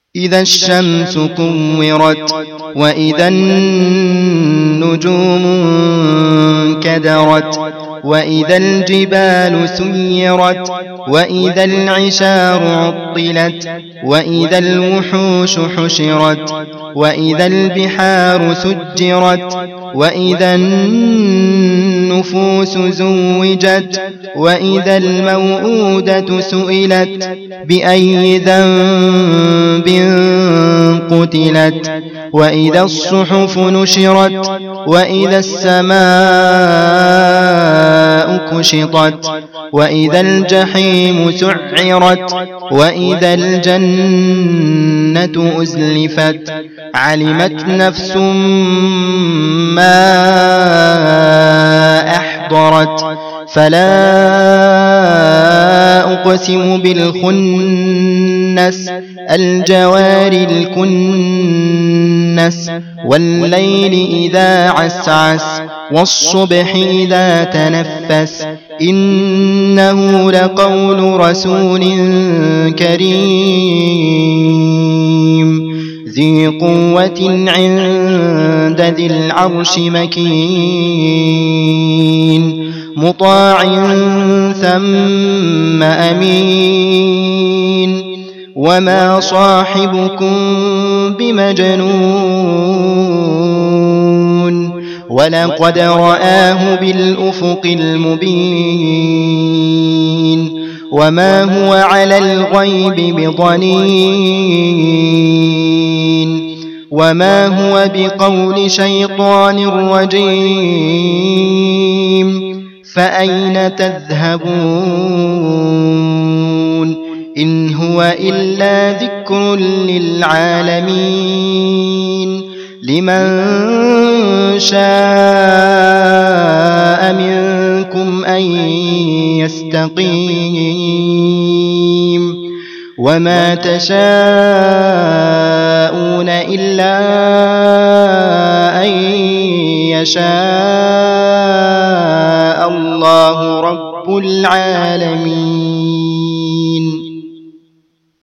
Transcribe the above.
إذا الشمس كورت وإذا النجوم انكدرت وإذا الجبال سيرت وإذا العشار عطلت وإذا الوحوش حشرت وإذا البحار سجرت وإذا النفوس زوجت وإذا الموءودة سئلت بأي ذنب قتلت وإذا الصحف نشرت وإذا السماء كشطت وإذا الجحيم سعرت وإذا الجنة أزلفت علمت نفس ما أحضرت فلا أقسم بالخنس الجوار الكنس والليل إذا عسعس والصبح إذا تنفس إنه لقول رسول كريم ذي قوة عند ذي العرش مكين مطاع ثم أمين وما صاحبكم بمجنون ولقد رآه بالأفق المبين وما هو على الغيب بضنين وما هو بقول شيطان رجيم فأين تذهبون إن هو إلا ذكر للعالمين لمن شاء منكم أن يستقيم وما تشاءون إلا أن يشاء الله رب العالمين.